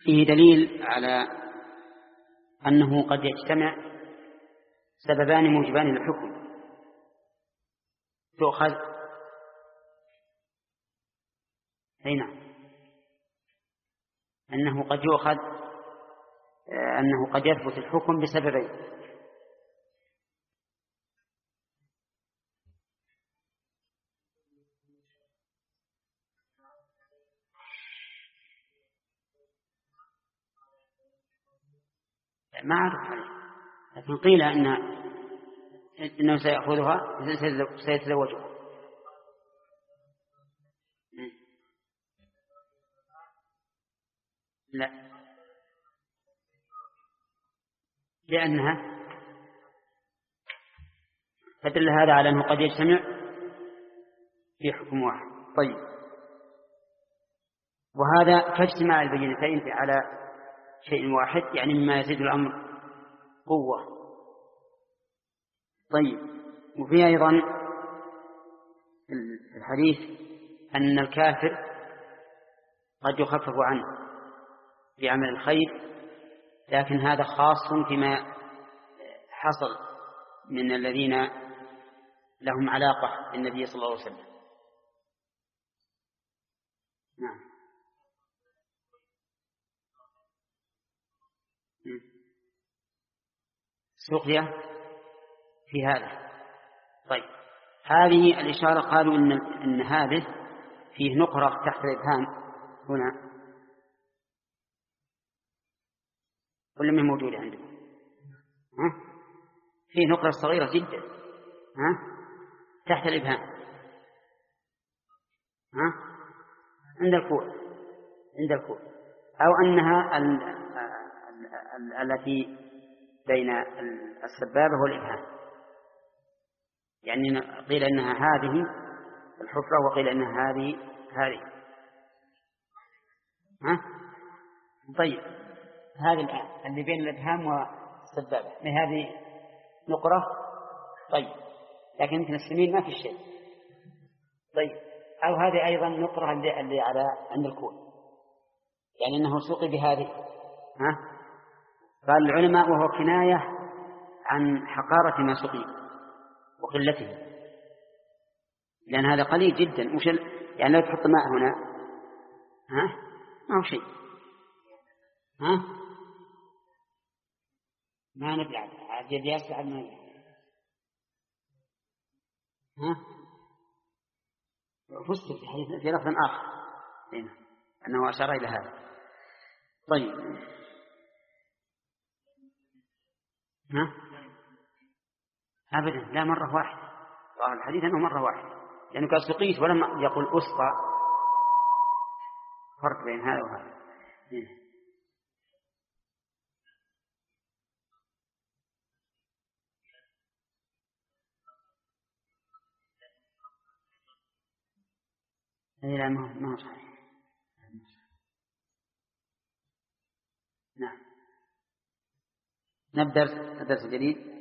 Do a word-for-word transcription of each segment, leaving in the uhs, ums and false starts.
فيه دليل على أنه قد يجتمع سببان موجبان للحكم تؤخذ هنا أنه قد يؤخذ أنه قد يثبت الحكم بسببين. ما أعرف عليه، لكن قيل أن إنه سيأخذها سيتزوجها. لا، لأنها فدل هذا على أنه قد يجتمع في حكم واحد. طيب، وهذا كاجتماع البينتين على شيء واحد، يعني مما يزيد الأمر قوة. طيب، وفي أيضا الحديث أن الكافر قد يخفف عنه بعمل الخير، لكن هذا خاص فيما حصل من الذين لهم علاقة بالنبي صلى الله عليه وسلم. نعم. سقيا في هذا. طيب، هذه الإشارة قالوا إن, إن هذه فيه نقرة تحت الإبهام هنا، ولا ما موجودة عندكم؟ ها؟ فيه نقرة صغيرة جدا ها؟ تحت الإبهام، ها؟ عند الكوع، عند الكوع، أو أنها ال ال ال التي بين السبابة والإبهام، يعني قيل إنها هذه الحفرة وقيل إنها هذه هذه. ها؟ طيب، هذه الآن اللي بين الإبهام والسبابة من هذه نقرة. طيب، لكن يمكن السمين ما في شيء. طيب، أو هذه أيضا نقرة اللي, اللي على عند الكوع، يعني أنه سوقي بهذه. ها؟ قال العلماء وهو كناية عن حقارة ما سقي وقلته، لأن هذا قليل جدا. مش يعني لو تحط ماء هنا ها ما هو شيء. ها ما نبلع عجل يسعى ما نبلع. ها فست في حديث في لفظ آخر هنا أنه أشار إلى هذا. طيب، ها أبدا لا، مرة واحدة. الحديث أنه مرة واحدة، لأنه قال سقيت ولم يقول أسقى. فرق بين هذا وهذا. إيه لا، ما هو صحيح. نعم، نبدأ الدرس الجديد.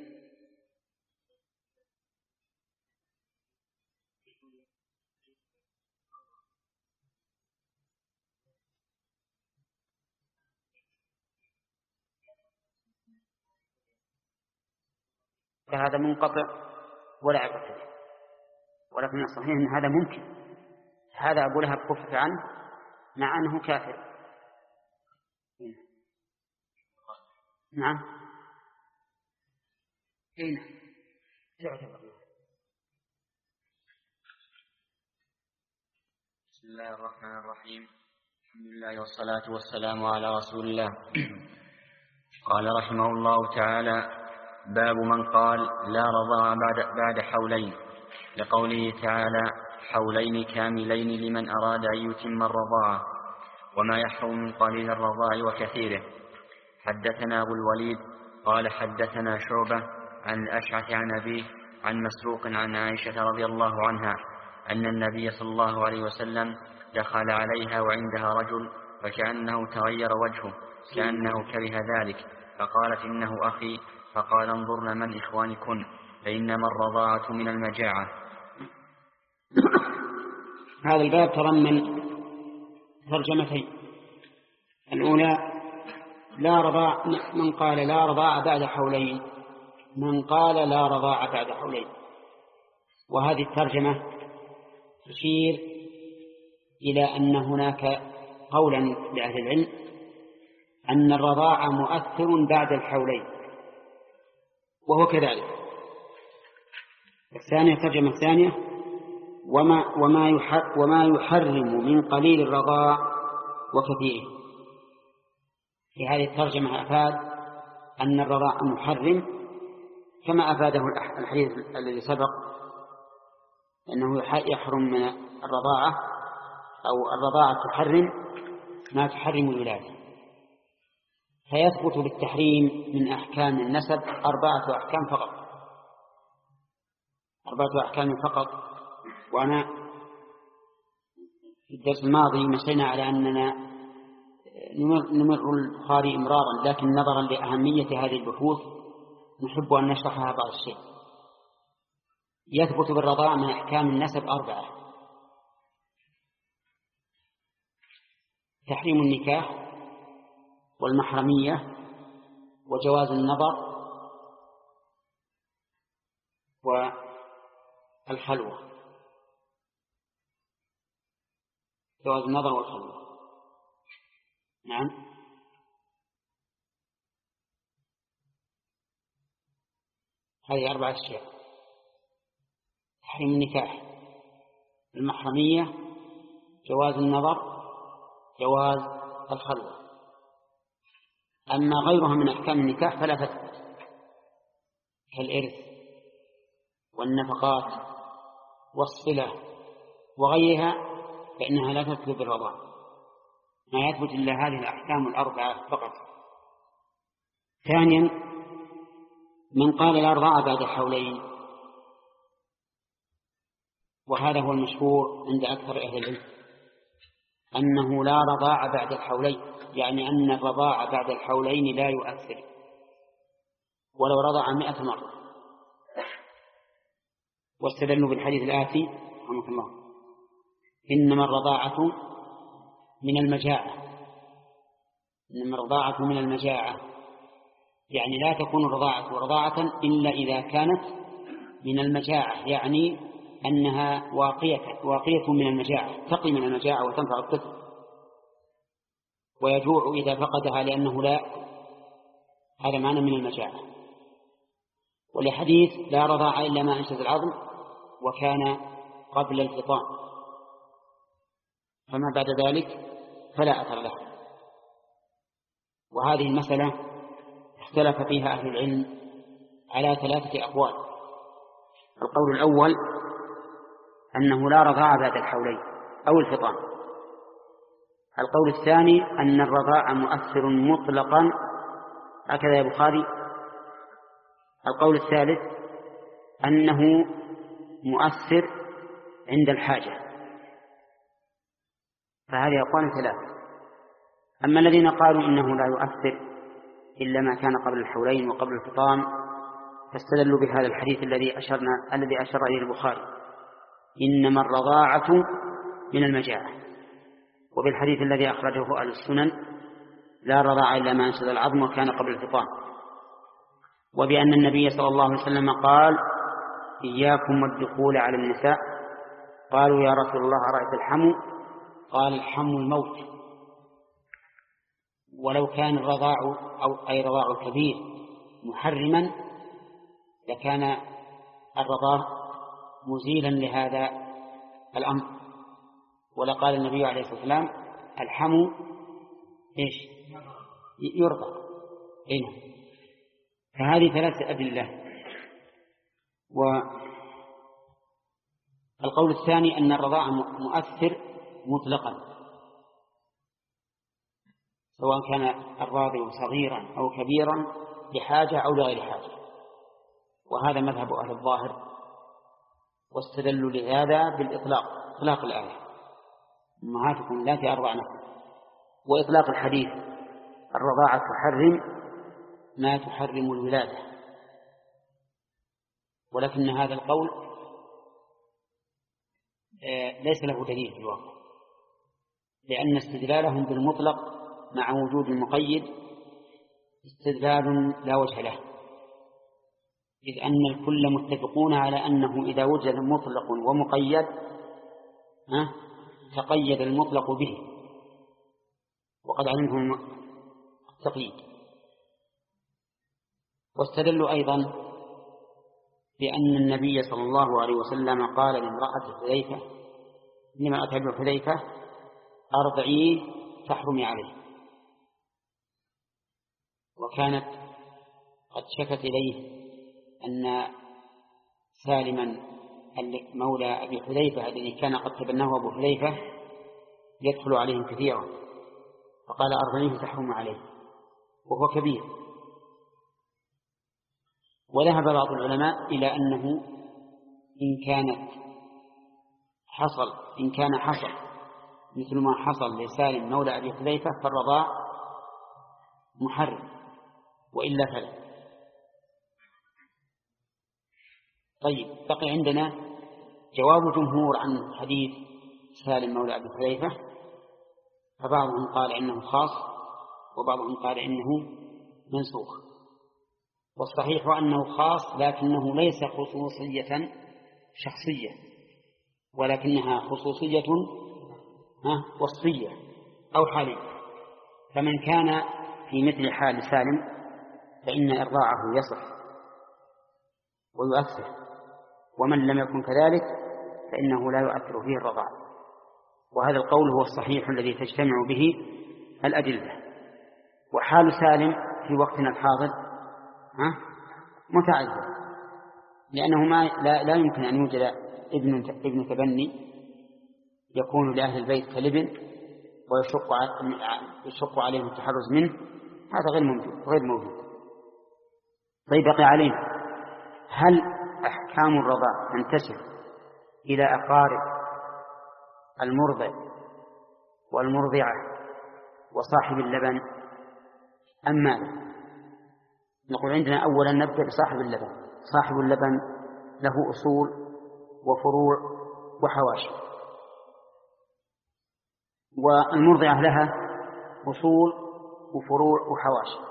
فهذا منقطع ولا عبرة به، ولكن الصحيح أن هذا ممكن. هذا أبو لهب كفف عنه مع أنه كافر. نعم. هنا بسم الله الرحمن الرحيم. الحمد لله والصلاة والسلام على رسول الله. قال رحمه الله تعالى: باب من قال لا رضاع بعد, بعد حولين، لقوله تعالى: حولين كاملين لمن أراد أن يتم الرضاعة، وما يحرم من قليل الرضاع وكثيره. حدثنا أبو الوليد قال حدثنا شعبة عن الأشعث عن أبيه عن مسروق عن عائشة رضي الله عنها أن النبي صلى الله عليه وسلم دخل عليها وعندها رجل فكأنه تغير وجهه كأنه كره ذلك، فقالت: إنه أخي. فقال: انظرن من إخوانكن، فإنما الرضاعة من المجاعة. هذا الباب تضمن ترجمتين. الأولى لا رضاع من قال لا رضاع بعد حولين من قال لا رضاع بعد حولين. وهذه الترجمة تشير إلى أن هناك قولا لأهل العلم أن الرضاع مؤثر بعد الحولين، وهو كذلك. الثانية الترجمة الثانية وما, وما, يحر وما يحرم من قليل الرضاع وكثيره. في هذه الترجمة أفاد أن الرضاع محرم كما أفاده الحديث الذي سبق أنه يحرم من الرضاعة أو الرضاعة تحرم ما تحرم الولادة. فيثبت بالتحريم من أحكام النسب أربعة أحكام فقط أربعة أحكام فقط. وأنا في الدرس الماضي مشينا على أننا نمر البخاري إمرارا، لكن نظرا لأهمية هذه البحوث نحب أن نشرحها بعض الشيء. يثبت بالرضاع من أحكام النسب أربعة: تحريم النكاح والمحرمية وجواز النظر والخلوة. جواز النظر والخلوة، نعم. هذه أربعة أشياء: تحريم النكاح، المحرمية، جواز النظر، جواز الخلوة. أما غيرها من أحكام النكاح فلا تثبت، كالإرث والنفقات والصلة وغيرها، فإنها لا تثبت بالرضاع. ما يثبت إلا هذه الأحكام الأربعة فقط. ثانيا، من قال لا رضاع بعد حولين، وهذا هو المشهور عند أكثر أهل العلم، أنه لا رضاع بعد الحولين، يعني أن الرضاع بعد الحولين لا يؤثر ولو رضع مئة مرة. واستدلوا بالحديث الآتي رحمه الله: إنما الرضاعة من المجاعة إنما الرضاعة من المجاعة يعني لا تكون الرضاعة رضاعة إلا إذا كانت من المجاعة، يعني أنها واقية واقية من المجاعة، تقي من المجاعة وتنفع الطفل، ويجوع إذا فقدها لأنه لا، هذا معنى من المجاعة. ولحديث لا رضاع إلا ما أنشز العظم وكان قبل الفطام، فما بعد ذلك فلا أثر له. وهذه المسألة اختلف فيها أهل العلم على ثلاثة أقوال. القول الأول أنه لا رضاع بعد الحولين أو الفطام. القول الثاني أن الرضاع مؤثر مطلقا، هكذا يا بخاري. القول الثالث أنه مؤثر عند الحاجة. فهذه أقوال ثلاثة. أما الذين قالوا إنه لا يؤثر إلا ما كان قبل الحولين وقبل الفطام فاستدلوا بهذا الحديث الذي أشرنا الذي أشر إليه البخاري: إنما الرضاعة من المجاعة، وبالحديث الذي أخرجه أهل السنن: لا رضاع إلا ما أنشز العظم وكان قبل الفطام. وبأن النبي صلى الله عليه وسلم قال: إياكم والدخول على النساء. قالوا: يا رسول الله أرأيت الحمو؟ قال: الحمو الموت. ولو كان الرضاع أو أي رضاع الكبير محرما لكان الرضاع مزيلا لهذا الأمر، ولقال النبي عليه الصلاة والسلام: الحمو إيش يرضى. هنا فهذه ثلاثة أدلة. والقول الثاني أن الرضاع مؤثر مطلقا، سواء كان الراضع صغيرا أو كبيرا بحاجة أو لغير حاجة، وهذا مذهب أهل الظاهر. واستدلوا لهذا بالإطلاق، إطلاق الآية: أمهاتكم اللاتي أرضعنكم، وإطلاق الحديث: الرضاعة تحرم ما تحرم الولادة. ولكن هذا القول ليس له دليل في الواقع، لأن استدلالهم بالمطلق مع وجود المقيد استدلال لا وجه له، إذ أن الكل متفقون على أنه إذا وجد مطلق ومقيد تقيد المطلق به، وقد علمهم التقييد. واستدلوا أيضا بأن النبي صلى الله عليه وسلم قال لامرأة حذيفة لما أتبع حذيفة أرضعيه تحرمي عليه، وكانت قد شكت إليه أن سالما مولى أبي حذيفة الذي كان قد تبناه أبو حذيفة يدخل عليهم كثيرا، فقال أرضعيه تحرم عليه وهو كبير. وذهب بعض العلماء إلى أنه إن كانت حصل إن كان حصل مثل ما حصل لسالم مولى أبي حذيفة فالرضاع محرم، وإلا فلا. طيب، بقي عندنا جواب جمهور عن حديث سالم مولى أبي حذيفة، فبعضهم قال إنه خاص وبعضهم قال إنه منسوخ. والصحيح أنه خاص، لكنه ليس خصوصية شخصية، ولكنها خصوصية وصفية أو حالية. فمن كان في مثل حال سالم فإن إرضاعه يصح ويؤثر، ومن لم يكن كذلك فإنه لا يؤثر فيه الرضاع. وهذا القول هو الصحيح الذي تجتمع به الأدلة. وحال سالم في وقتنا الحاضر متعذر، لأنه ما لا, لا يمكن أن يوجد ابن ابن تبني يكون لأهل البيت كالابن ويشق يشق عليهم التحرز منه، هذا غير موجود غير موجود. طيب، بقي علينا هل أحكام الرضاع تنتشر إلى أقارب المرضع والمرضعة وصاحب اللبن أم ماذا؟ نقول عندنا أولا نبدأ بصاحب اللبن. صاحب اللبن له أصول وفروع وحواشي، والمرضعة لها أصول وفروع وحواشي،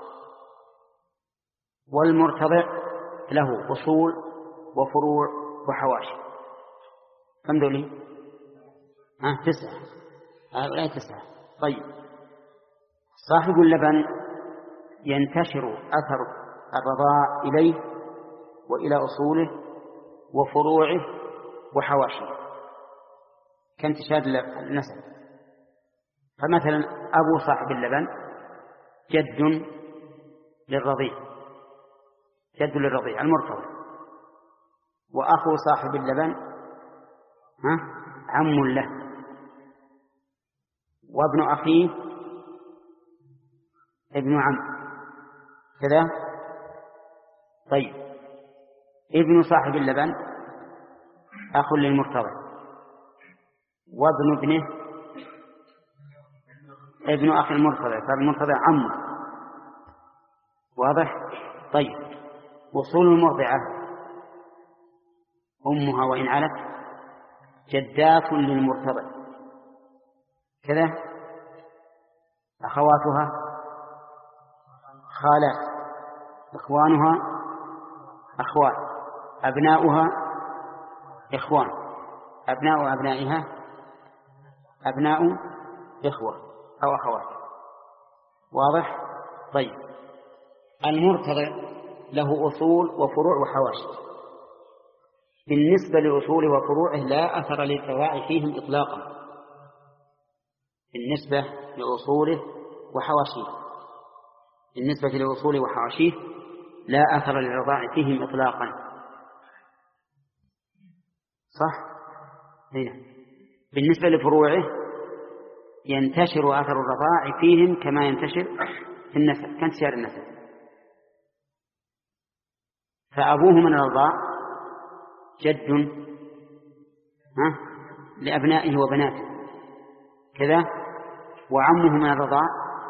والمرتضع له أصول وفروع وحواشي. كم دولي؟ آه تسعة. هؤلاء تسعة. طيب، صاحب اللبن ينتشر أثر الرضاع إليه وإلى أصوله وفروعه وحواشيه كانتشار النسب. فمثلا أبو صاحب اللبن جد للرضيع جد للرضيع المرتضع، وأخو صاحب اللبن ها عم له، وابن أخيه ابن عم كذا. طيب، ابن صاحب اللبن أخ للمرتضع، وابن ابنه ابن أخي المرتضع، فالمرتضع عمه. واضح؟ طيب، وصول المرضعة أمها وإن علت جدات للمرتضع كذا، أخواتها خالات، إخوانها أخوات، أبناؤها إخوان، أبناء أبنائها أبناء إخوة أو أخوات. واضح؟ طيب، المرتضع له أصول وفروع وحواشي. بالنسبة لأصوله وفروعه لا أثر للرضاع فيهم إطلاقا، بالنسبة لأصوله وحواشيه بالنسبة لأصوله وحواشيه لا أثر للرضاع فيهم إطلاقا. صح؟ هنا. بالنسبة لفروعه ينتشر أثر الرضاع فيهم كما ينتشر في النسب كانتشار النسب. فأبوه من الرضاع جد ها لأبنائه وبناته كذا، وعمه من الرضاع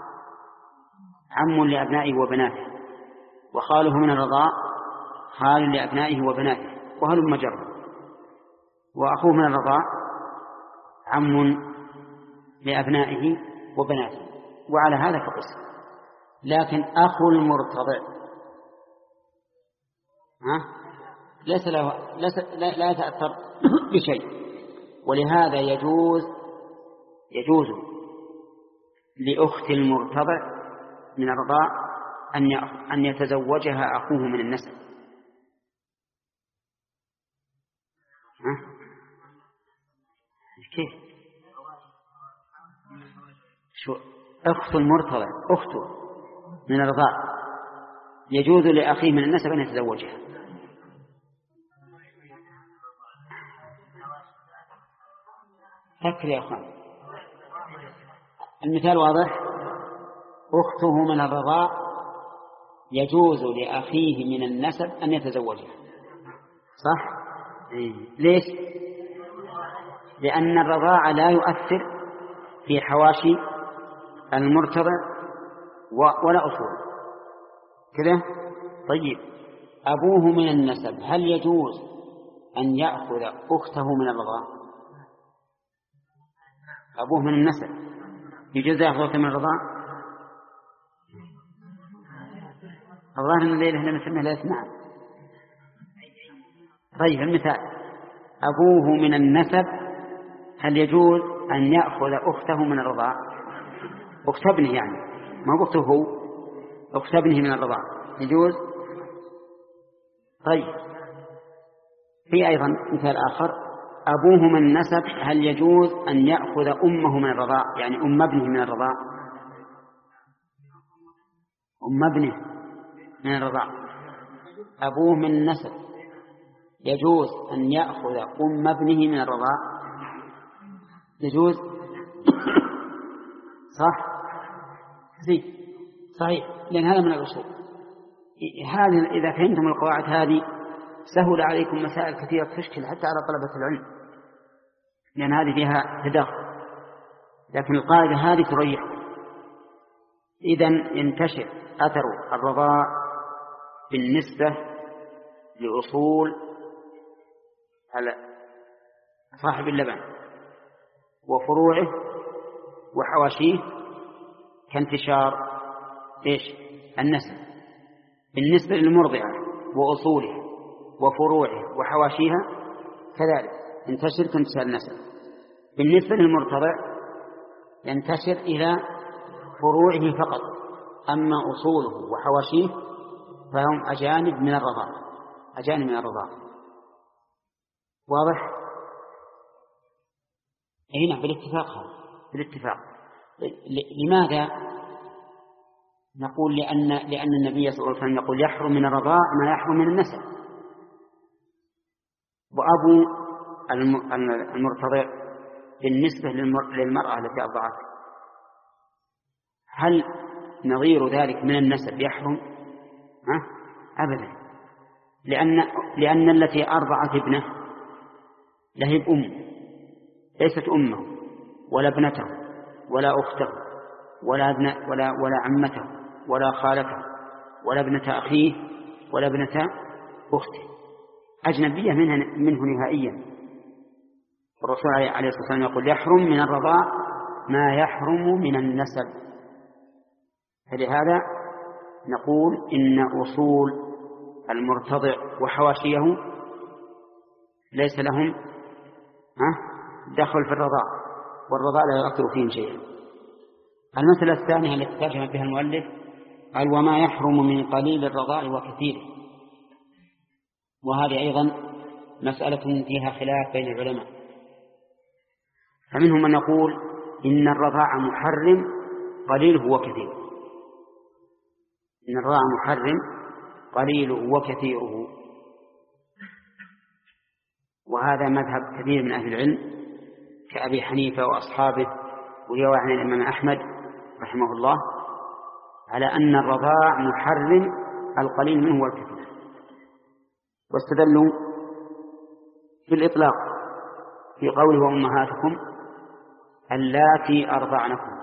عم لأبنائه وبناته، وخاله من الرضاع خال لأبنائه وبناته، وهل مجرد. وأخوه من الرضاع عم لأبنائه وبناته. وعلى هذا فقس. لكن أخو المرتضع ها ليس له ليس لا, لا يتأثر بشيء، ولهذا يجوز يجوز لأخت المرتضع من الرضاع أن أن يتزوجها أخوه من النسب. ها كيف؟ شو أخت المرتضع أخته من الرضاع يجوز لأخيه من النسب أن يتزوجها. فكر يا أخوان، المثال واضح. أخته من الرضاع يجوز لأخيه من النسب أن يتزوجها، صح؟ إيه. ليش؟ لأن الرضاع لا يؤثر في حواشي المرتضع ولا أصول كذا. طيب أبوه من النسب هل يجوز أن يأخذ أخته من الرضاع؟ أبوه من النسب يجوز يأخذ أخته من الرضاع؟ الظاهر أن الليلة هنا نسميها ليلة نعم. طيب المثال أبوه من النسب هل يجوز أن يأخذ أخته من الرضاع؟ أخت ابنه يعني، ما أخته هو، أخت ابنه من الرضاع يجوز. طيب في أيضا مثال آخر أبوه من النسب هل يجوز أن يأخذ أمه من الرضاع، يعني أم ابنه من الرضاع؟ أم ابنه من الرضاع أبوه من النسب يجوز أن يأخذ أم ابنه من الرضاع؟ يجوز صح؟ زي صحيح، لأن هذا من الأصول. هذه إذا فهمتم القواعد هذه سهل عليكم مسائل كثيرة تشكل حتى على طلبة العلم، لأن هذه فيها تداخل، لكن القاعدة هذه تريح. إذن ينتشر أثر الرضاع بالنسبة لأصول صاحب اللبن وفروعه وحواشيه كانتشار إيش النسب بالنسبة للمرضعة وأصولها وفروعها وحواشيها، كذلك ينتشر كانتشار النسب. بالنسبة للمرتضع ينتشر إلى فروعه فقط، أما أصوله وحواشيه فهم أجانب من الرضاع، أجانب من الرضاع. واضح؟ أي نعم بالاتفاق، هذا بالاتفاق. لماذا نقول؟ لأن لأن النبي صلى الله عليه وسلم يقول يحرم من الرضاع ما يحرم من النسب، وأبو المرتضع بالنسبة للمرأة التي أرضعت هل نظير ذلك من النسب يحرم؟ ها؟ أبدا، لأن لأن التي أرضعت ابنه لهي أم، ليست أمه ولا ابنته ولا أخته ولا ابن ولا ولا عمته ولا خالته ولا ابنة أخيه ولا ابنة أخته، أجنبية منه, منه نهائيا. الرسول عليه الصلاة والسلام يقول يحرم من الرضاع ما يحرم من النسب. فلهذا نقول إن أصول المرتضع وحواشيه ليس لهم دخل في الرضاع، والرضاع لا يؤثر فيهم شيئا. المسألة الثانية التي ترجم بها المؤلف قال وما يحرم من قليل الرضاع وكثيره، وهذه أيضا مسألة فيها خلاف بين العلماء، فمنهم من يقول إن الرضاع محرم قليله وكثيره، إن الرضاع محرم قليله وكثيره، وهذا مذهب كثير من أهل العلم كأبي حنيفة وأصحابه ويروى عن الإمام أحمد رحمه الله على أن الرضاع محرم القليل منه والكثير، واستدلوا بالإطلاق في قوله وأمهاتكم اللاتي أرضعنكم،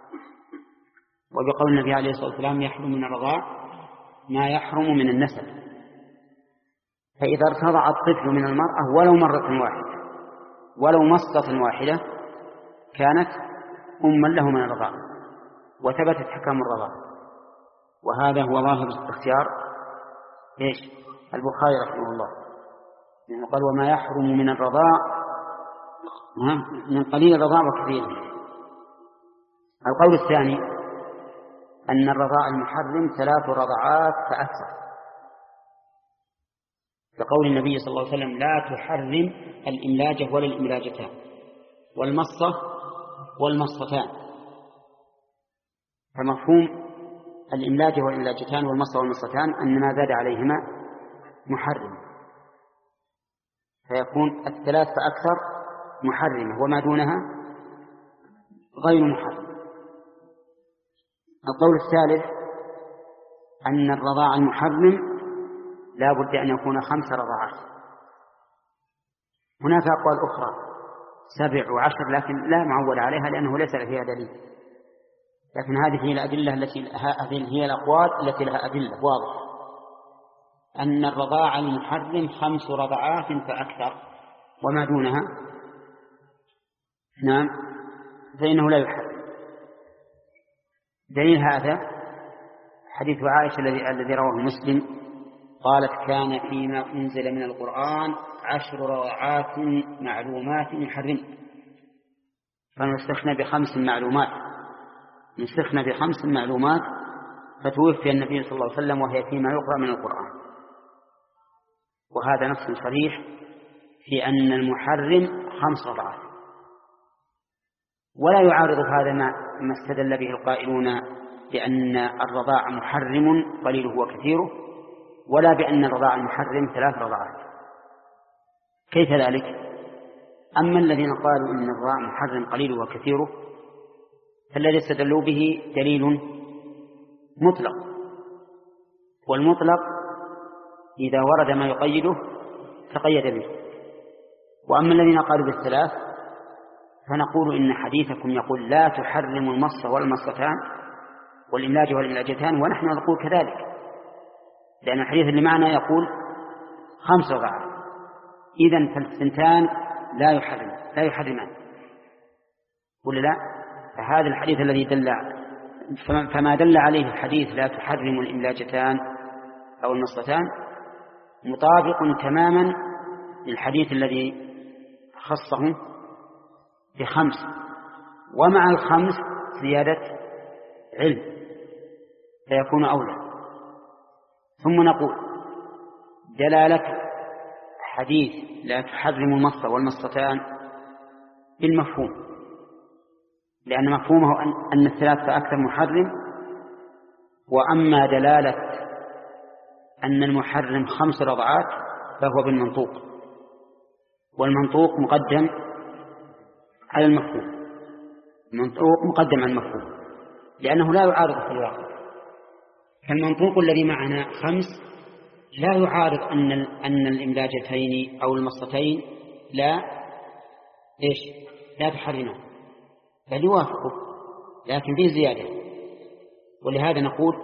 وبقول النبي عليه الصلاة والسلام يحرم من الرضاع ما يحرم من النسب. فإذا ارتضع الطفل من المرأة ولو مرة واحدة ولو مصة واحدة كانت أما له من الرضاع وثبتت حكم الرضاع. وهذا هو ظاهر اختيار إيش البخاري رحمه الله، يعني قال وما يحرم من الرضاع من قليل الرضاع وكثيره. القول الثاني أن الرضاع المحرم ثلاث رضعات فأكثر، كقول النبي صلى الله عليه وسلم لا تحرم الإملاجة ولا الإملاجتان والمصة والمصتان، فمفهوم الإملاجة والإملاجتان والمصة والمصتان أن ما زاد عليهما محرم، فيكون الثلاث فأكثر محرمة وما دونها غير محرم. القول الثالث أن الرضاع المحرم لا بد أن يكون خمس رضاعات. هناك أقوال أخرى سبع وعشر لكن لا معول عليها لأنه ليس فيها دليل، لكن هذه هي الأدلة التي هذه هي الأقوال التي لها أدلة واضحة أن الرضاع المحرم خمس رضعات فأكثر وما دونها نعم فإنه لا يحرم. دليل هذا حديث عائشة الذي رواه مسلم قالت كان فيما أنزل من القرآن عشر رضعات معلومات يحرم، فنسخنا بخمس معلومات نسخنا بخمس معلومات فتوفي النبي صلى الله عليه وسلم وهي فيما يقرأ من القرآن. وهذا نص صريح في أن المحرم خمس رضعات، ولا يعارض هذا ما استدل به القائلون بأن الرضاع محرم قليله وكثيره، ولا بأن الرضاع المحرم ثلاث رضعات. كيف ذلك؟ أما الذين قالوا إن الرضاع محرم قليله وكثيره فالذي استدلوا به دليل مطلق، والمطلق إذا ورد ما يقيده تقيد به. وأما الذين قالوا بالثلاث فنقول إن حديثكم يقول لا تحرم المصة والمصتان والإملاج والإملاجتان، ونحن نقول كذلك، لأن الحديث اللي معنا يقول خمس رضعات، إذن فالثنتان لا يحرم لا يحرمان ولا لا؟ فهذا الحديث الذي دل فما دل عليه الحديث لا تحرم الإملاجتان أو المصتان مطابق تماما للحديث الذي خصه بخمس، ومع الخمس زيادة علم فيكون أولى. ثم نقول دلالة حديث لا تحرم المصة والمصتان بالمفهوم، لأن مفهومه أن الثلاث فأكثر محرم، وأما دلالة أن المحرم خمس رضعات فهو بالمنطوق، والمنطوق مقدم على المفهوم، المنطوق مقدم على المفهوم لأنه لا يعارض في الواقع. فالمنطوق الذي معنا خمس لا يعارض أن أن الإملاجتين أو المصتين لا إيش لا تحرمان، بل يوافقه لكن فيه زيادة. ولهذا نقول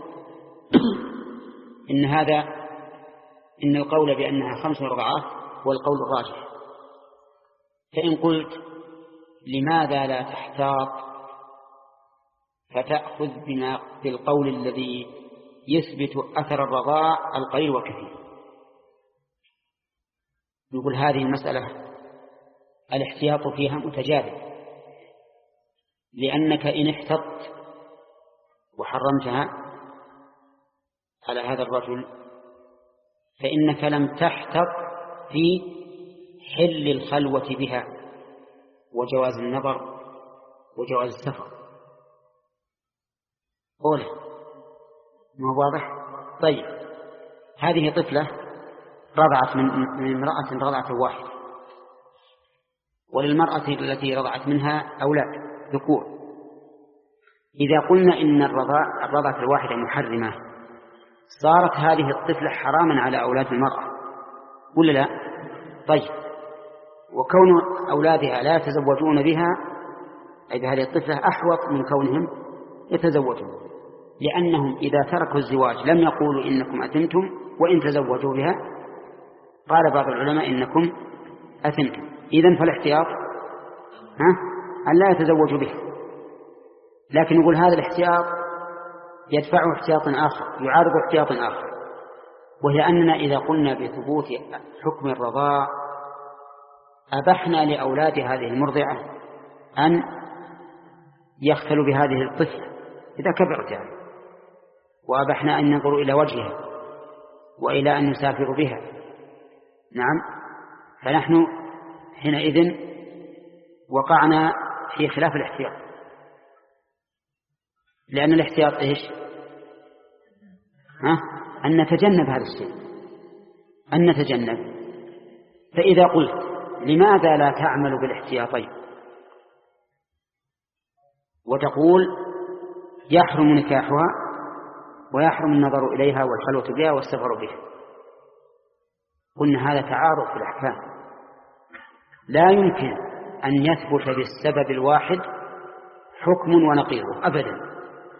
إن هذا إن القول بأنها خمس رضعات هو القول الراجح. فإن قلت لماذا لا تحتاط فتأخذ بما بالقول الذي يثبت أثر الرضاع القليل والكثير؟ نقول هذه المسألة الاحتياط فيها متجاذب، لأنك إن احتطت وحرمتها على هذا الرجل فإنك لم تحتط في حل الخلوة بها وجواز النظر وجواز السفر. قوله ما واضح؟ طيب هذه طفلة رضعت من امرأة رضعت واحدة، وللمرأة التي رضعت منها أولاد ذكور. إذا قلنا إن الرضاع الرضعة الواحدة محرمة صارت هذه الطفلة حراما على أولاد المرأة ولا لا؟ طيب وكون أولادها لا يتزوجون بها أي بهذه الطفلة أحوط من كونهم يتزوجون، لأنهم إذا تركوا الزواج لم يقولوا إنكم أثمتم، وإن تزوجوا بها قال بعض العلماء إنكم أثمتم. إذن فالاحتياط ها أن لا يتزوجوا بها، لكن يقول هذا الاحتياط يدفع احتياط آخر يعارض احتياط آخر، وهي أننا إذا قلنا بثبوت حكم الرضاع أبحنا لأولاد هذه المرضعة أن يختلوا بهذه الطفلة إذا كبرت يعني، وأبحنا أن ينظروا إلى وجهها وإلى أن يسافروا بها. نعم، فنحن حينئذ وقعنا في خلاف الاحتياط، لأن الاحتياط إيش؟ ها؟ أن نتجنب هذا الشيء، أن نتجنب. فإذا قلت لماذا لا تعمل بالاحتياطين وتقول يحرم نكاحها ويحرم النظر إليها والخلوة بها والسفر بها، قلنا هذا تعارض في الأحكام، لا يمكن أن يثبت بالسبب الواحد حكم ونقيضه أبدا،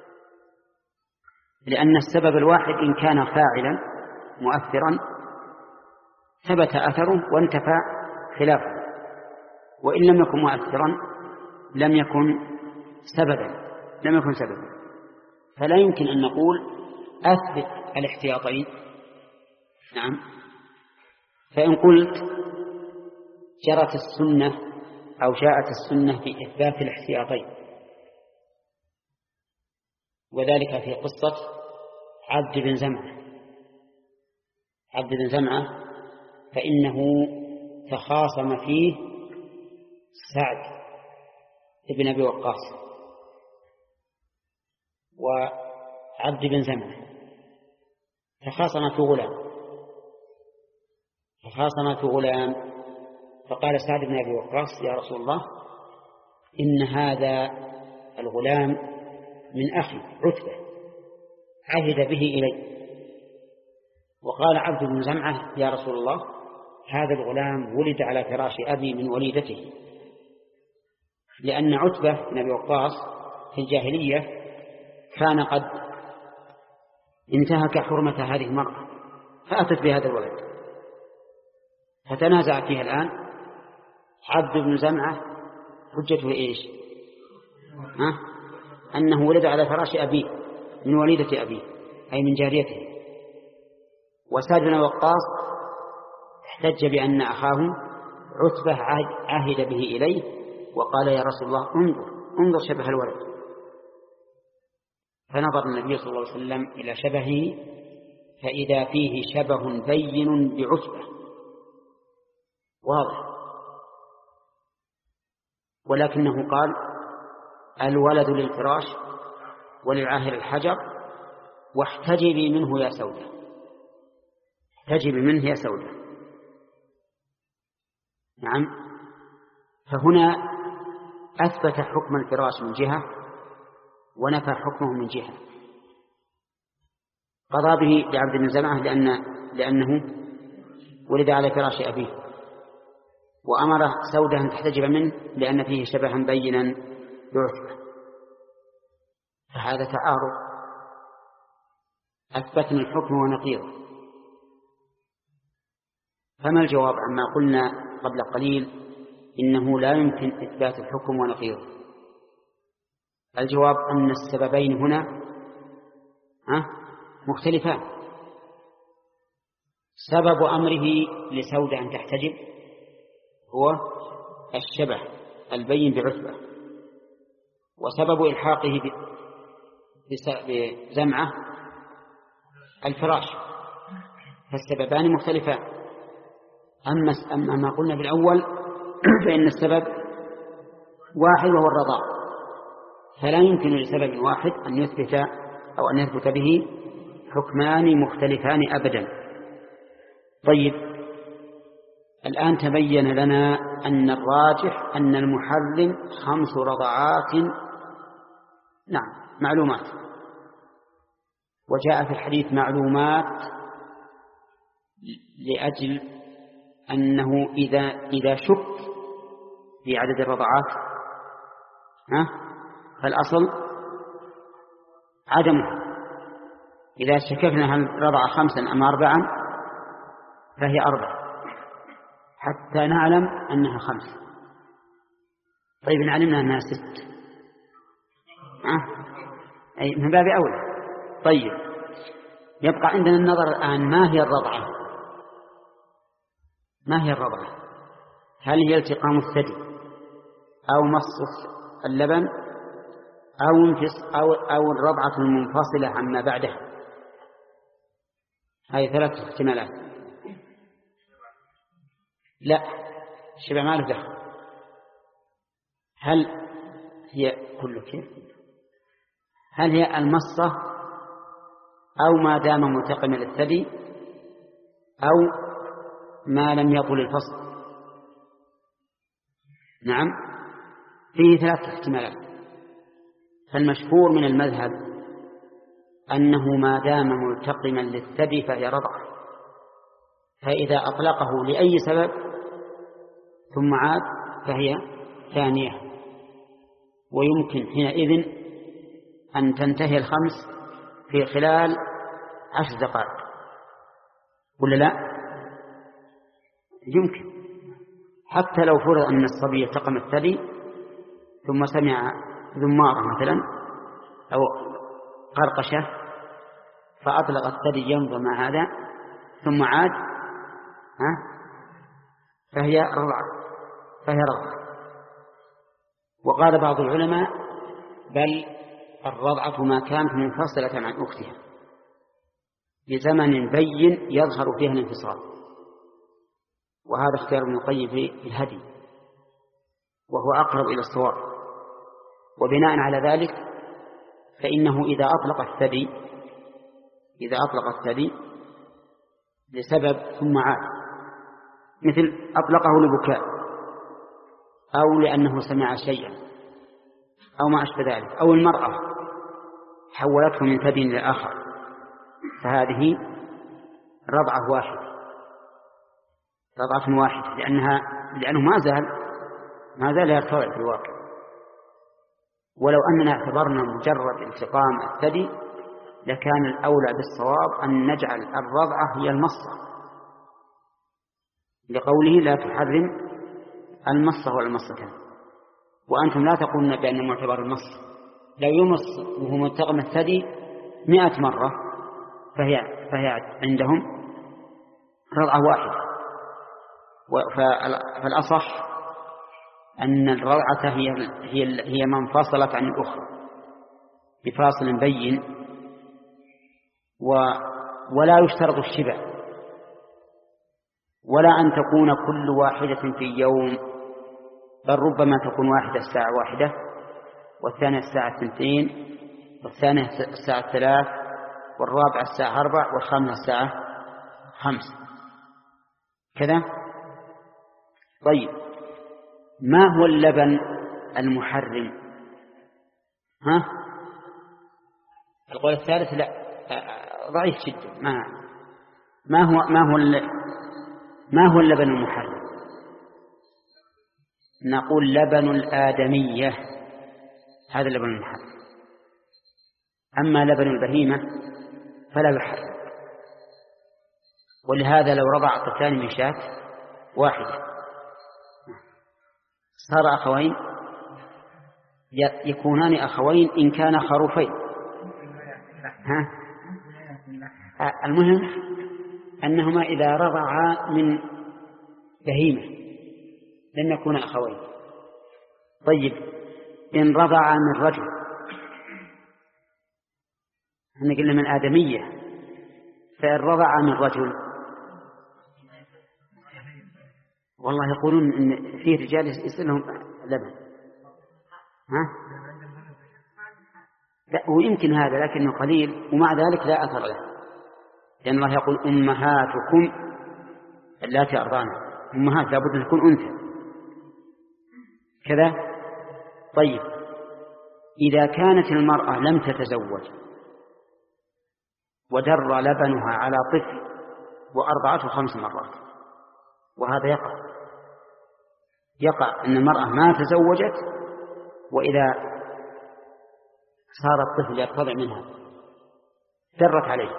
لأن السبب الواحد إن كان فاعلا مؤثرا ثبت أثره وانتفى خلافه، وإن لم يكن مؤثرا لم يكن سببا لم يكن سببا فلا يمكن أن نقول أثبت الاحتياطين. نعم، فإن قلت جرت السنة أو جاءت السنة في إثبات الاحتياطين، وذلك في قصة عبد بن زمعة عبد بن زمعة فإنه تخاصم فيه سعد بن أبي وقاص وعبد بن زمعة، تخاصم في غلام تخاصم في غلام فقال سعد بن أبي وقاص يا رسول الله إن هذا الغلام من أخي عتبة عهد به إلي. وقال عبد بن زمعة يا رسول الله هذا الغلام ولد على فراش أبي من وليدته، لأن عتبة بن أبي وقاص في الجاهلية كان قد انتهك حرمة هذه المرأة فأتت بهذا الولد، فتنازع فيها الآن عبد بن زمعة حجته إيش؟ ها؟ أنه ولد على فراش أبيه من وليدة أبيه أي من جاريته. وسعد بن وقاص احتج بأن أخاه عتبة عهد به إليه وقال يا رسول الله انظر انظر شبه الولد. فنظر النبي صلى الله عليه وسلم إلى شبهه فإذا فيه شبه بين بعتبة واضح، ولكنه قال الولد للفراش وللعاهر الحجر واحتجبي منه يا سودة احتجبي منه يا سودة. نعم، فهنا أثبت حكم الفراش من جهة ونفى حكمه من جهة. قضى به لعبد بن زمعة لأن لأنه ولد على فراش أبيه، وأمر سودة أن تحتجب منه لأن فيه شبها بينا بعتبة. فهذا تعارض، أثبتنا الحكم ونقيضه. فما الجواب عما قلنا قبل قليل إنه لا يمكن إثبات الحكم ونقيضه؟ الجواب أن السببين هنا مختلفان. سبب أمره لسودة أن تحتجب هو الشبه البين بعتبة، وسبب إلحاقه بزمعة الفراش، فالسببان مختلفان. أما ما قلنا بالأول فإن السبب واحد وهو الرضاع، فلا يمكن لسبب واحد أن يثبت أو أن يثبت به حكمان مختلفان أبدا. طيب، الآن تبين لنا أن الراجح أن المحرم خمس رضعات نعم معلومات، وجاء في الحديث معلومات لأجل أنه إذا إذا شك في عدد الرضعات ها فالأصل عدمه. إذا شككنا هل رضع خمسا أم أربعا فهي أربع حتى نعلم أنها خمس. طيب، إن علمنا أنها ست ها أي من باب أولى طيب، يبقى عندنا النظر الآن ما هي الرضعة؟ ما هي الرضعة؟ هل هي التقام الثدي أو مص اللبن أو انفص أو أو الرضعة المنفصلة عما بعدها؟ هذه ثلاث احتمالات. لا، الشبع ما له دخل. هل هي كل كيف؟ هل هي المصة أو ما دام ملتقما للثدي أو ما لم يطل الفصل؟ نعم، فيه ثلاث احتمالات. فالمشهور من المذهب أنه ما دام ملتقما للثدي فهي رضعة، فإذا أطلقه لأي سبب ثم عاد فهي ثانية، ويمكن حينئذ أن تنتهي الخمس في خلال عشر دقائق، ولا لا؟ يمكن، حتى لو فرض أن الصبي التقم الثدي ثم سمع ذمارة مثلا أو قرقشة فأطلق الثدي ينظر مع هذا ثم عاد، ها؟ فهي رضعة، فهي رضعة. وقال بعض العلماء بل الرضعة ما كانت منفصلة عن أختها بزمن بين يظهر فيها الانفصال، وهذا اختيار ابن القيم في الهدي وهو أقرب إلى الصواب. وبناء على ذلك فإنه إذا أطلق الثدي إذا أطلق الثدي لسبب ثم عاد، مثل أطلقه لبكاء أو لأنه سمع شيئا أو ما أشبه ذلك، أو المرأة حولته من ثدي إلى آخر، فهذه رضعة واحدة رضعة واحدة لأنها لأنه ما زال ما زال يرتضع في الواقع. ولو أننا اعتبرنا مجرد التقام الثدي لكان الأولى بالصواب أن نجعل الرضعة هي المصة، لقوله لا تحرم المصة والمصتان. وأنتم لا تقولون بأن معتبر المص لو يمص وهو ملتقم الثدي مئة مرة فهي, فهي عندهم رضعة واحدة. فالأصح أن الرضعة هي هي هي ما انفصلت عن الأخرى بفاصل بين، ولا يشترط الشبع ولا أن تكون كل واحدة في يوم، بل ربما تكون واحدة الساعة واحدة والثانية الساعة اثنتين والثانية الساعة ثلاث والرابعة الساعة أربع والخامسة الساعة خمس كذا. طيب، ما هو اللبن المحرم؟ ها؟ القول الثالث لا ضعيف جدا. ما ما هو ما هو ما هو اللبن المحرم؟ نقول لبن الآدمية، هذا اللبن المحرم. أما لبن البهيمة فلا يحرم. ولهذا لو رضع طفلان من شاة واحدة صار أخوين، يكونان أخوين إن كان خروفين. ها؟ المهم أنهما إذا رضعا من بهيمة لن يكون أخوين. طيب، إن رضعا من رجل، احنا قلنا من آدمية، فإن رضعا من رجل والله يقولون إن فيه رجال يصير لهم لبن. ها؟ لا، ويمكن هذا لكنه قليل، ومع ذلك لا أثر له، لأن الله يقول أمهاتكم اللاتي أرضعن. أمهات لابد أن تكون أنثى كذا. طيب، إذا كانت المرأة لم تتزوج ودر لبنها على طفل وأرضعته خمس مرات، وهذا يقع يقع أن المرأة ما تزوجت وإذا صار الطفل يرتضع منها درت عليه.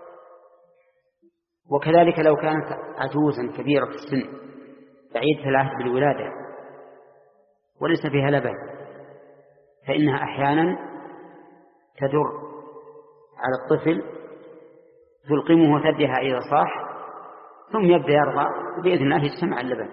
وكذلك لو كانت عجوزا كبيرة في السن بعيدة العهد بالولادة وليس فيها لبن، فإنها أحيانا تدر على الطفل تلقمه ثديها إذا صاح ثم يبدأ يرضع بإذن الله يجتمع اللبن.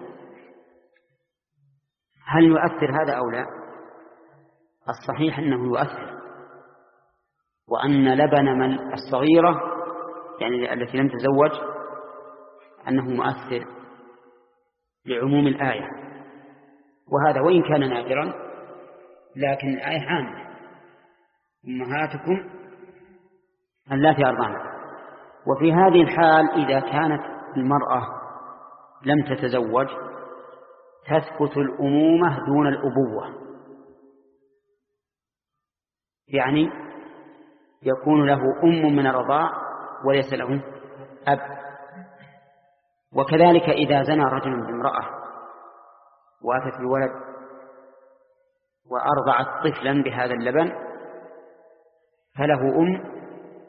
هل يؤثر هذا أو لا؟ الصحيح أنه يؤثر، وأن لبن من الصغيرة يعني التي لم تزوج أنه مؤثر لعموم الآية، وهذا وإن كان نادرا لكن الآية عامة: أمهاتكم اللاتي أرضعن. وفي هذه الحال إذا كانت المرأة لم تتزوج تثبت الأمومة دون الأبوة، يعني يكون له أم من الرضاع وليس له أب. وكذلك إذا زنى رجل بامرأة وأتت الولد وأرضعت طفلا بهذا اللبن فله أم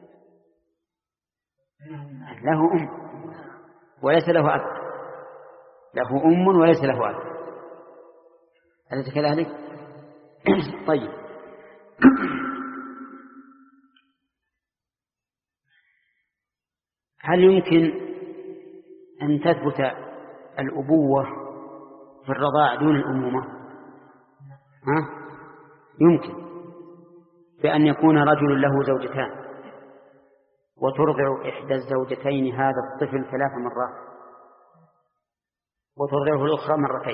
له أم وليس له أب، له أم وليس له أب. أليس كذلك؟ طيب. هل يمكن أن تثبت الأبوة في الرضاع دون الأمومة؟ ها؟ يمكن، بأن يكون رجل له زوجتان وترضع إحدى الزوجتين هذا الطفل ثلاث مرات وترضعه الأخرى مرتين،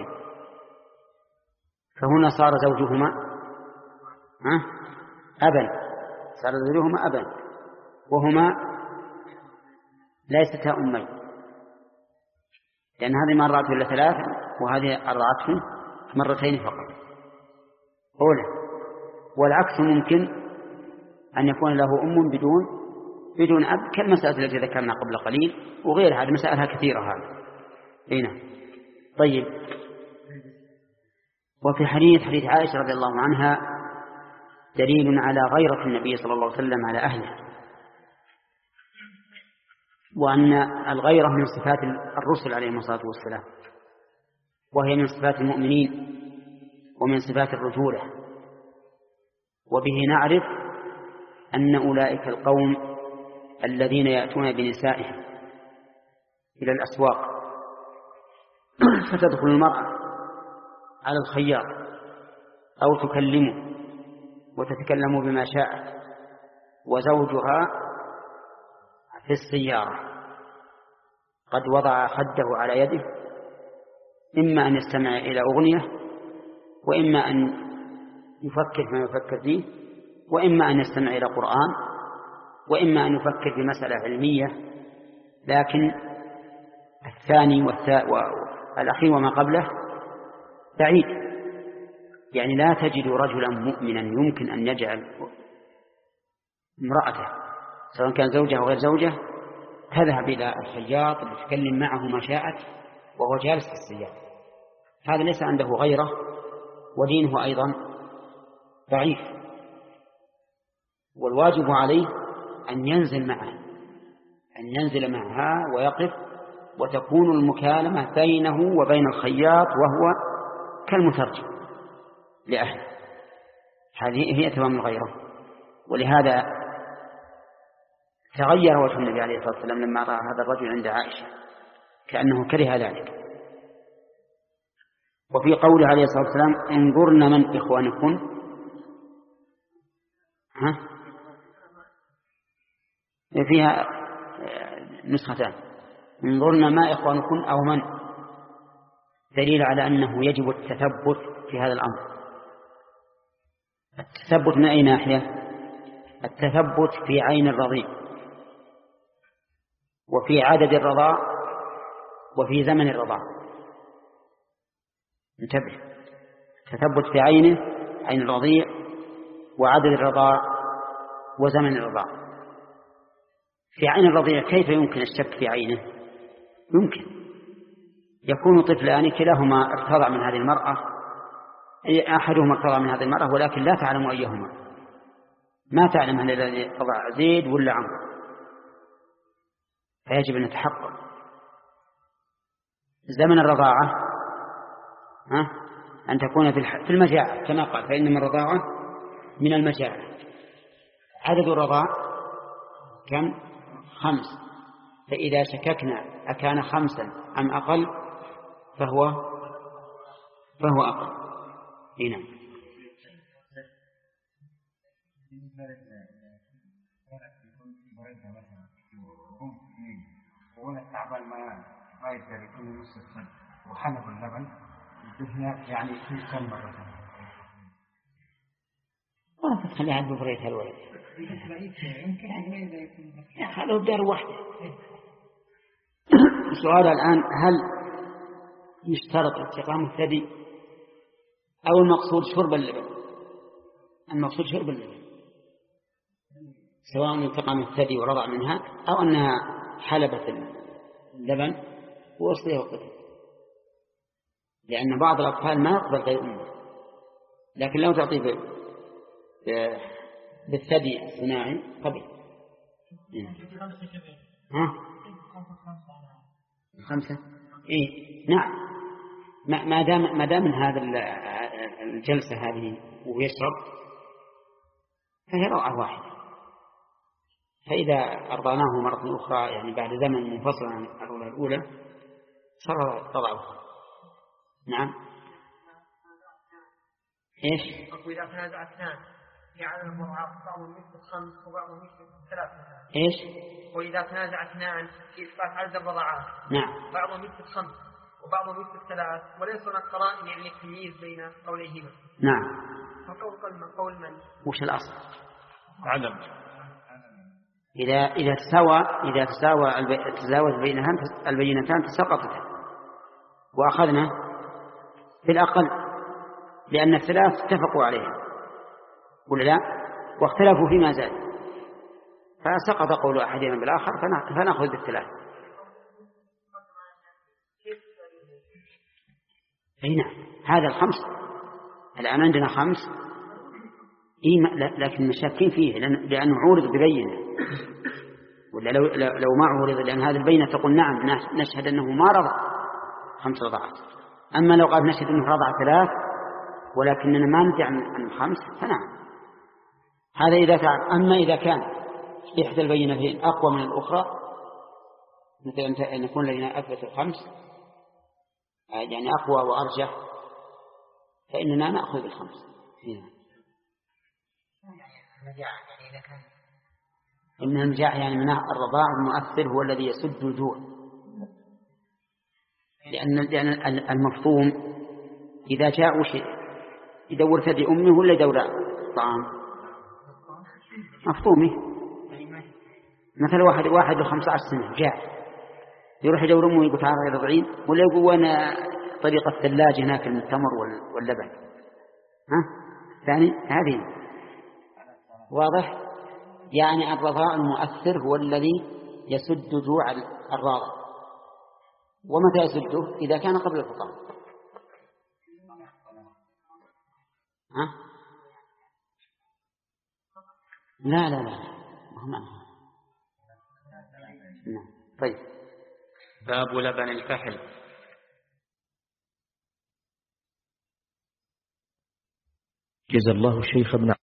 فهنا صار زوجهما ها؟ أبا، صار زوجهما أبا وهما ليستا أمين، لأن هذه ما أرضعته إلا ثلاث وهذه أرضعته مرتين فقط أولى. والعكس ممكن أن يكون له أم بدون بدون أب، كالمسألة التي ذكرنا قبل قليل، وغير هذه مسائلها كثيرة هذه. هنا طيب. وفي حديث حديث عائشة رضي الله عنها دليل على غيرة النبي صلى الله عليه وسلم على أهله، وأن الغيرة من صفات الرسل عليهم الصلاة والسلام، وهي من صفات المؤمنين ومن صفات الرجولة. وبه نعرف أن أولئك القوم الذين يأتون بنسائهم إلى الأسواق فتدخل المرأة على الخياط أو تكلمه وتتكلم بما شاءت وزوجها في السيارة قد وضع خده على يده، إما أن يستمع إلى أغنية وإما أن يفكر فيما يفكر فيه وإما أن يستمع إلى قرآن وإما أن يفكر في مسألة علمية، لكن الثاني والأخير وما قبله بعيد. يعني لا تجد رجلا مؤمنا يمكن أن يجعل امرأته سواء كان زوجها أو غير زوجه تذهب إلى الخياط لتتكلم معه ما شاءت وهو جالس في السيارة. هذا ليس عنده غيره، ودينه أيضا ضعيف، والواجب عليه أن ينزل معه أن ينزل معها ويقف، وتكون المكالمة بينه وبين الخياط وهو كالمترجم لأهله. هذه هي تمام الغيرة. ولهذا تغير وجه النبي عليه الصلاة والسلام لما رأى هذا الرجل عند عائشة، كأنه كره ذلك. وفي قوله عليه الصلاة والسلام انظرن من إخوانكن، ها فيها نسختان، انظرن ما إخوانكن أو من، دليل على أنه يجب التثبت في هذا الأمر. التثبت من أي ناحية؟ التثبت في عين الرضيع وفي عدد الرضاع وفي زمن الرضاع. انتبه، تثبت في عينه عين الرضيع وعدد الرضاع وزمن الرضاع. في عين الرضيع كيف يمكن الشك في عينه؟ يمكن يكون طفلان كلاهما ارتضع من هذه المرأة، أحدهما ارتضع من هذه المرأة ولكن لا تعلم أيهما، ما تعلم هل الذي ارتضع زيد ولا عمرو، فيجب أن نتحقق. زمن الرضاعة ها؟ أن تكون في المجاعة كما قال، فإنما الرضاعة من المجاعة. عدد الرضاع كم؟ خمس. فإذا شككنا أكان خمسا أم أقل فهو فهو أقل. هنا وهنا التعبان ما ما يقدر يكون نصف الصن وحلب اللبن هناك يعني في كم مرة ما تخلي عاد بفريتها الولد خلوه بدار واحدة. السؤال الآن هل يشترط استقام الثدي أو المقصود شرب اللبن؟ المقصود شرب اللبن سواء انتقام الثدي ورضع منها أو أنها حلبت اللبن وأصلها وقتها، لأن بعض الأطفال ما يقبل غير أمه، لكن لو تعطيه بالثدي الصناعي قبل. ها؟ خمسة. إيه نعم، ما دام ما دام من هذا الجلسة هذه ويشرب فهي روعة واحدة. فإذا أرضعناه مرة أخرى يعني بعد زمن منفصل عن الرضعة الأولى صار رضعه. نعم. إيش؟ وإذا تنازع اثنان يعني المرعى بعضهم مثل خمس وبعضهم مثل ثلاث. إيش؟ وإذا تنازع اثنان في إثبات عدد الرضعات نعم بعضهم مثل خمس وبعضهم مثل ثلاث وليس هناك قرائن يعني التمييز بين قوليهما. نعم. فقول قول من؟ وش الأصل؟ عدم. إذا إذا تساوى إذا تساوى تزاوج بينها البينتان تسقطتا وأخذنا بالأقل لأن الثلاث اتفقوا عليها ولا لا واختلفوا فيما زاد فسقط قول أحدهما بالآخر فنأخذ بالثلاث. أي نعم هذا الخمس الآن عندنا خمس إيه لكن مشاكين فيه لأنه عورض ببينة ولا لو, لو ما عورض لأن هذه البينة تقول نعم نشهد أنه ما رضع خمس رضعات. أما لو قال نشهد أنه رضع ثلاث ولكننا ما ندري عن خمس فنعم هذا إذا تعرف. أما إذا كان إحدى البينتين أقوى من الأخرى مثل أن يكون لنا أثبت الخمس يعني أقوى وأرجح فإننا نأخذ بالخمس. إن النجاع يعني من الرضاع المؤثر هو الذي يسد الجوع لأن لأن المفهوم إذا جاء شيء يدور ثدي أمه ولا يدور طعام مفهومه. مثل واحد واحد وخمسة عشر سنة جاء يروح يدور أمه ويقول تعالى رضعين ولا يقول وانا طريقة الثلاجة هناك التمر واللبن. ها ثاني هذه واضح يعني الرضاع المؤثر هو الذي يسد جوع الراضع. ومتى يسده؟ إذا كان قبل الفطام. ها لا لا لا ما طيب. باب لبن الفحل. جزا الله الشيخ ابن